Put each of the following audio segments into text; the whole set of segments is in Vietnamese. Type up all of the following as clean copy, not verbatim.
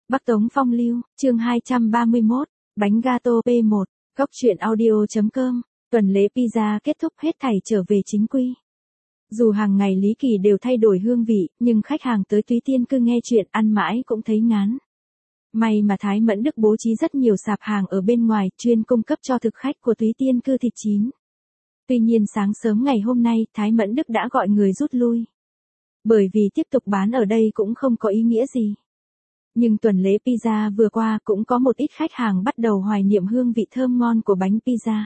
Bắc Tống Phong Lưu, chương 231, bánh gato P1, Cóc truyện audio.com, tuần lễ pizza kết thúc hết thảy trở về chính quy. Dù hàng ngày Lý Kỳ đều thay đổi hương vị, nhưng khách hàng tới Túy Tiên Cư nghe chuyện ăn mãi cũng thấy ngán. May mà Thái Mẫn Đức bố trí rất nhiều sạp hàng ở bên ngoài chuyên cung cấp cho thực khách của Túy Tiên Cư thịt chín. Tuy nhiên sáng sớm ngày hôm nay Thái Mẫn Đức đã gọi người rút lui. Bởi vì tiếp tục bán ở đây cũng không có ý nghĩa gì. Nhưng tuần lễ pizza vừa qua cũng có một ít khách hàng bắt đầu hoài niệm hương vị thơm ngon của bánh pizza.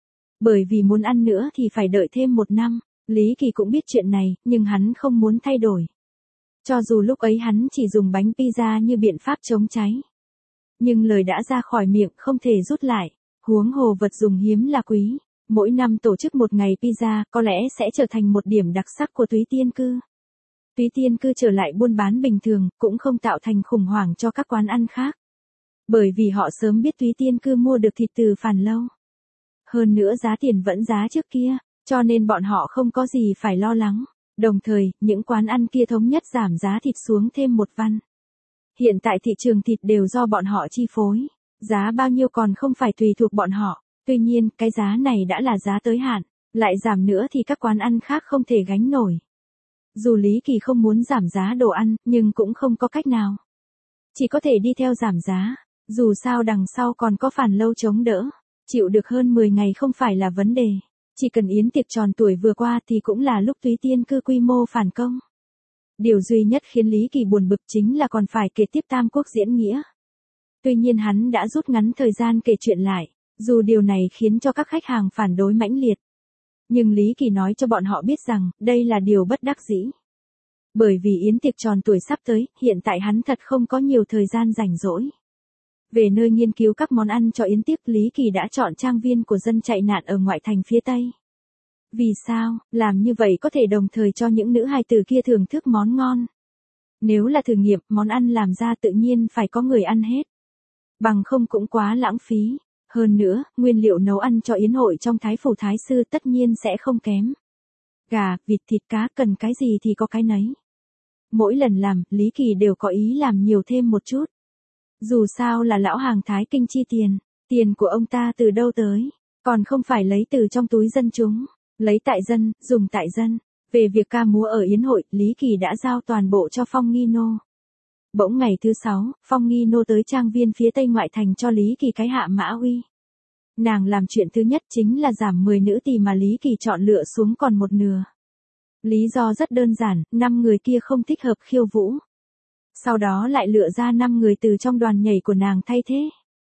Bởi vì muốn ăn nữa thì phải đợi thêm 1 năm, Lý Kỳ cũng biết chuyện này, nhưng hắn không muốn thay đổi. Cho dù lúc ấy hắn chỉ dùng bánh pizza như biện pháp chống cháy. Nhưng lời đã ra khỏi miệng không thể rút lại, huống hồ vật dùng hiếm là quý. Mỗi năm tổ chức một ngày pizza có lẽ sẽ trở thành một điểm đặc sắc của Túy Tiên Cư. Túy Tiên Cư trở lại buôn bán bình thường, cũng không tạo thành khủng hoảng cho các quán ăn khác. Bởi vì họ sớm biết Túy Tiên Cư mua được thịt từ Phàn Lâu. Hơn nữa giá tiền vẫn giá trước kia, cho nên bọn họ không có gì phải lo lắng. Đồng thời, những quán ăn kia thống nhất giảm giá thịt xuống thêm 1 văn. Hiện tại thị trường thịt đều do bọn họ chi phối. Giá bao nhiêu còn không phải tùy thuộc bọn họ. Tuy nhiên, cái giá này đã là giá tới hạn. Lại giảm nữa thì các quán ăn khác không thể gánh nổi. Dù Lý Kỳ không muốn giảm giá đồ ăn, nhưng cũng không có cách nào. Chỉ có thể đi theo giảm giá. Dù sao đằng sau còn có Phàn Lâu chống đỡ. Chịu được hơn 10 ngày không phải là vấn đề. Chỉ cần yến tiệc tròn tuổi vừa qua thì cũng là lúc Túy Tiên Cư quy mô phản công. Điều duy nhất khiến Lý Kỳ buồn bực chính là còn phải kể tiếp Tam Quốc diễn nghĩa. Tuy nhiên hắn đã rút ngắn thời gian kể chuyện lại, dù điều này khiến cho các khách hàng phản đối mãnh liệt. Nhưng Lý Kỳ nói cho bọn họ biết rằng, đây là điều bất đắc dĩ. Bởi vì yến tiệc tròn tuổi sắp tới, hiện tại hắn thật không có nhiều thời gian rảnh rỗi. Về nơi nghiên cứu các món ăn cho yến tiệc, Lý Kỳ đã chọn trang viên của dân chạy nạn ở ngoại thành phía Tây. Vì sao, làm như vậy có thể đồng thời cho những nữ hài tử kia thưởng thức món ngon. Nếu là thử nghiệm, món ăn làm ra tự nhiên phải có người ăn hết. Bằng không cũng quá lãng phí. Hơn nữa, nguyên liệu nấu ăn cho yến hội trong Thái Phủ Thái Sư tất nhiên sẽ không kém. Gà, vịt, thịt cá cần cái gì thì có cái nấy. Mỗi lần làm, Lý Kỳ đều có ý làm nhiều thêm một chút. Dù sao là lão hàng Thái Kinh chi tiền của ông ta từ đâu tới, còn không phải lấy từ trong túi dân chúng, lấy tại dân, dùng tại dân. Về việc ca múa ở yến hội, Lý Kỳ đã giao toàn bộ cho Phong Nghi Nô. Bỗng ngày thứ 6, Phong Nghi Nô tới trang viên phía Tây ngoại thành cho Lý Kỳ cái hạ mã uy. Nàng làm chuyện thứ nhất chính là giảm 10 nữ tỳ mà Lý Kỳ chọn lựa xuống còn 1/2. Lý do rất đơn giản, 5 người kia không thích hợp khiêu vũ. Sau đó lại lựa ra 5 người từ trong đoàn nhảy của nàng thay thế.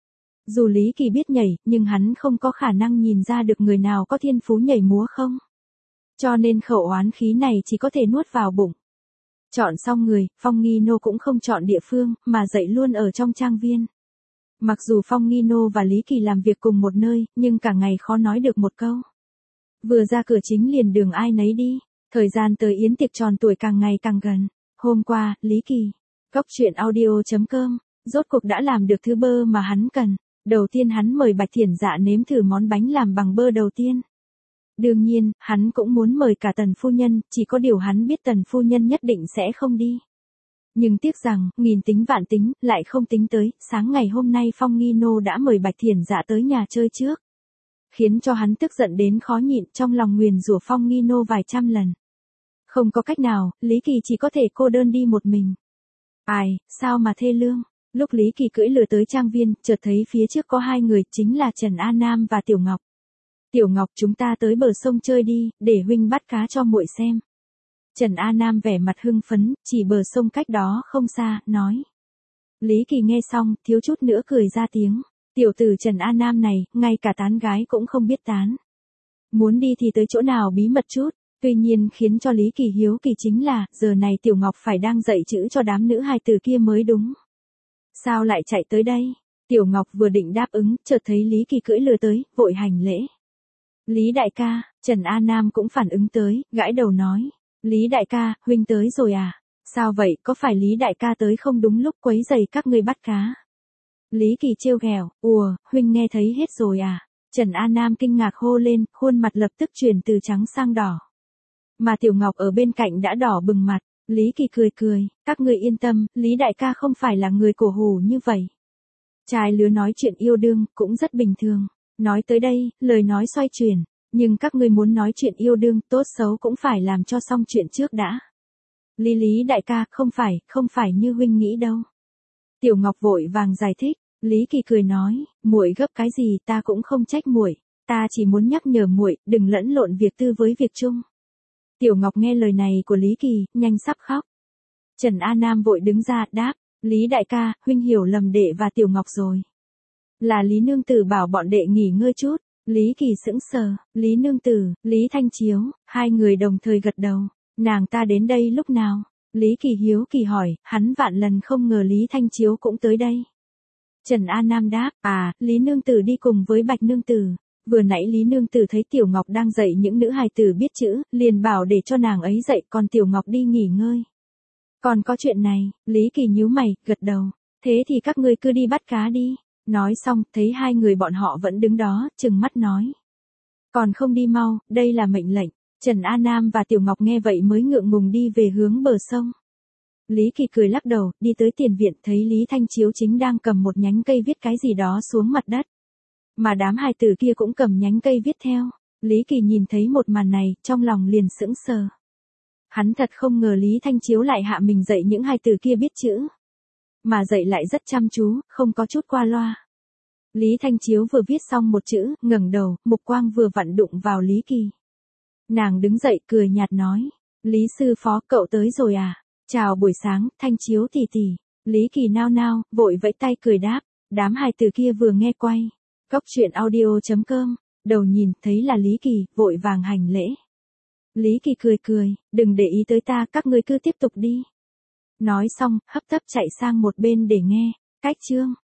Dù Lý Kỳ biết nhảy, nhưng hắn không có khả năng nhìn ra được người nào có thiên phú nhảy múa không. Cho nên khẩu oán khí này chỉ có thể nuốt vào bụng. Chọn xong người, Phong Nghi Nô cũng không chọn địa phương, mà dạy luôn ở trong trang viên. Mặc dù Phong Nghi Nô và Lý Kỳ làm việc cùng một nơi, nhưng cả ngày khó nói được một câu. Vừa ra cửa chính liền đường ai nấy đi, thời gian tới yến tiệc tròn tuổi càng ngày càng gần. Hôm qua, Lý Kỳ, Cóc truyện audio.com, rốt cuộc đã làm được thứ bơ mà hắn cần. Đầu tiên hắn mời Bạch Thiển Dạ nếm thử món bánh làm bằng bơ đầu tiên. Đương nhiên, hắn cũng muốn mời cả Tần phu nhân, chỉ có điều hắn biết Tần phu nhân nhất định sẽ không đi. Nhưng tiếc rằng, nghìn tính vạn tính, lại không tính tới, sáng ngày hôm nay Phong Nghi Nô đã mời Bạch Thiển Dạ tới nhà chơi trước. Khiến cho hắn tức giận đến khó nhịn, trong lòng nguyền rủa Phong Nghi Nô vài trăm lần. Không có cách nào, Lý Kỳ chỉ có thể cô đơn đi một mình. Ai, sao mà thê lương. Lúc Lý Kỳ cưỡi lừa tới trang viên, chợt thấy phía trước có 2 người, chính là Trần A Nam và Tiểu Ngọc. Tiểu Ngọc, chúng ta tới bờ sông chơi đi, để huynh bắt cá cho muội xem. Trần A Nam vẻ mặt hưng phấn, chỉ bờ sông cách đó không xa, nói. Lý Kỳ nghe xong, thiếu chút nữa cười ra tiếng. Tiểu tử Trần A Nam này, ngay cả tán gái cũng không biết tán. Muốn đi thì tới chỗ nào bí mật chút. Tuy nhiên khiến cho Lý Kỳ hiếu kỳ chính là, giờ này Tiểu Ngọc phải đang dạy chữ cho đám nữ hài tử kia mới đúng. Sao lại chạy tới đây? Tiểu Ngọc vừa định đáp ứng, chợt thấy Lý Kỳ cưỡi lừa tới, vội hành lễ. Lý đại ca, Trần A Nam cũng phản ứng tới, gãi đầu nói. Lý đại ca, huynh tới rồi à? Sao vậy, có phải Lý đại ca tới không đúng lúc quấy rầy các ngươi bắt cá? Lý Kỳ trêu ghẹo, huynh nghe thấy hết rồi à? Trần A Nam kinh ngạc hô lên, khuôn mặt lập tức chuyển từ trắng sang đỏ. Mà Tiểu Ngọc ở bên cạnh đã đỏ bừng mặt, Lý Kỳ cười cười, các ngươi yên tâm, Lý đại ca không phải là người cổ hủ như vậy. Trai lứa nói chuyện yêu đương, cũng rất bình thường. Nói tới đây, lời nói xoay chuyển, nhưng các ngươi muốn nói chuyện yêu đương, tốt xấu cũng phải làm cho xong chuyện trước đã. Lý đại ca, không phải như huynh nghĩ đâu. Tiểu Ngọc vội vàng giải thích, Lý Kỳ cười nói, muội gấp cái gì ta cũng không trách muội, ta chỉ muốn nhắc nhở muội, đừng lẫn lộn việc tư với việc chung. Tiểu Ngọc nghe lời này của Lý Kỳ, nhanh sắp khóc. Trần A Nam vội đứng ra, đáp, Lý đại ca, huynh hiểu lầm đệ và Tiểu Ngọc rồi. Là Lý nương tử bảo bọn đệ nghỉ ngơi chút. Lý Kỳ sững sờ, Lý nương tử, Lý Thanh Chiếu, hai người đồng thời gật đầu. Nàng ta đến đây lúc nào? Lý Kỳ hiếu kỳ hỏi, hắn vạn lần không ngờ Lý Thanh Chiếu cũng tới đây. Trần A Nam đáp, Lý nương tử đi cùng với Bạch nương tử. Vừa nãy Lý nương tử thấy Tiểu Ngọc đang dạy những nữ hài tử biết chữ, liền bảo để cho nàng ấy dạy, còn Tiểu Ngọc đi nghỉ ngơi. Còn có chuyện này, Lý Kỳ nhíu mày, gật đầu. Thế thì các ngươi cứ đi bắt cá đi. Nói xong, thấy hai người bọn họ vẫn đứng đó, trừng mắt nói. Còn không đi mau, đây là mệnh lệnh. Trần A Nam và Tiểu Ngọc nghe vậy mới ngượng ngùng đi về hướng bờ sông. Lý Kỳ cười lắc đầu, đi tới tiền viện thấy Lý Thanh Chiếu chính đang cầm một nhánh cây viết cái gì đó xuống mặt đất. Mà đám hài tử kia cũng cầm nhánh cây viết theo. Lý Kỳ nhìn thấy một màn này, trong lòng liền sững sờ. Hắn thật không ngờ Lý Thanh Chiếu lại hạ mình dạy những hài tử kia biết chữ. Mà dạy lại rất chăm chú, không có chút qua loa. Lý Thanh Chiếu vừa viết xong một chữ, ngẩng đầu, mục quang vừa vặn đụng vào Lý Kỳ. Nàng đứng dậy cười nhạt nói, Lý sư phó cậu tới rồi à? Chào buổi sáng, Thanh Chiếu tỷ tỷ. Lý Kỳ nao nao, vội vẫy tay cười đáp, đám hài tử kia vừa nghe quay. Cốc truyện audio.com, đầu nhìn thấy là Lý Kỳ, vội vàng hành lễ. Lý Kỳ cười cười, đừng để ý tới ta, các ngươi cứ tiếp tục đi. Nói xong, hấp tấp chạy sang một bên để nghe. Cách chương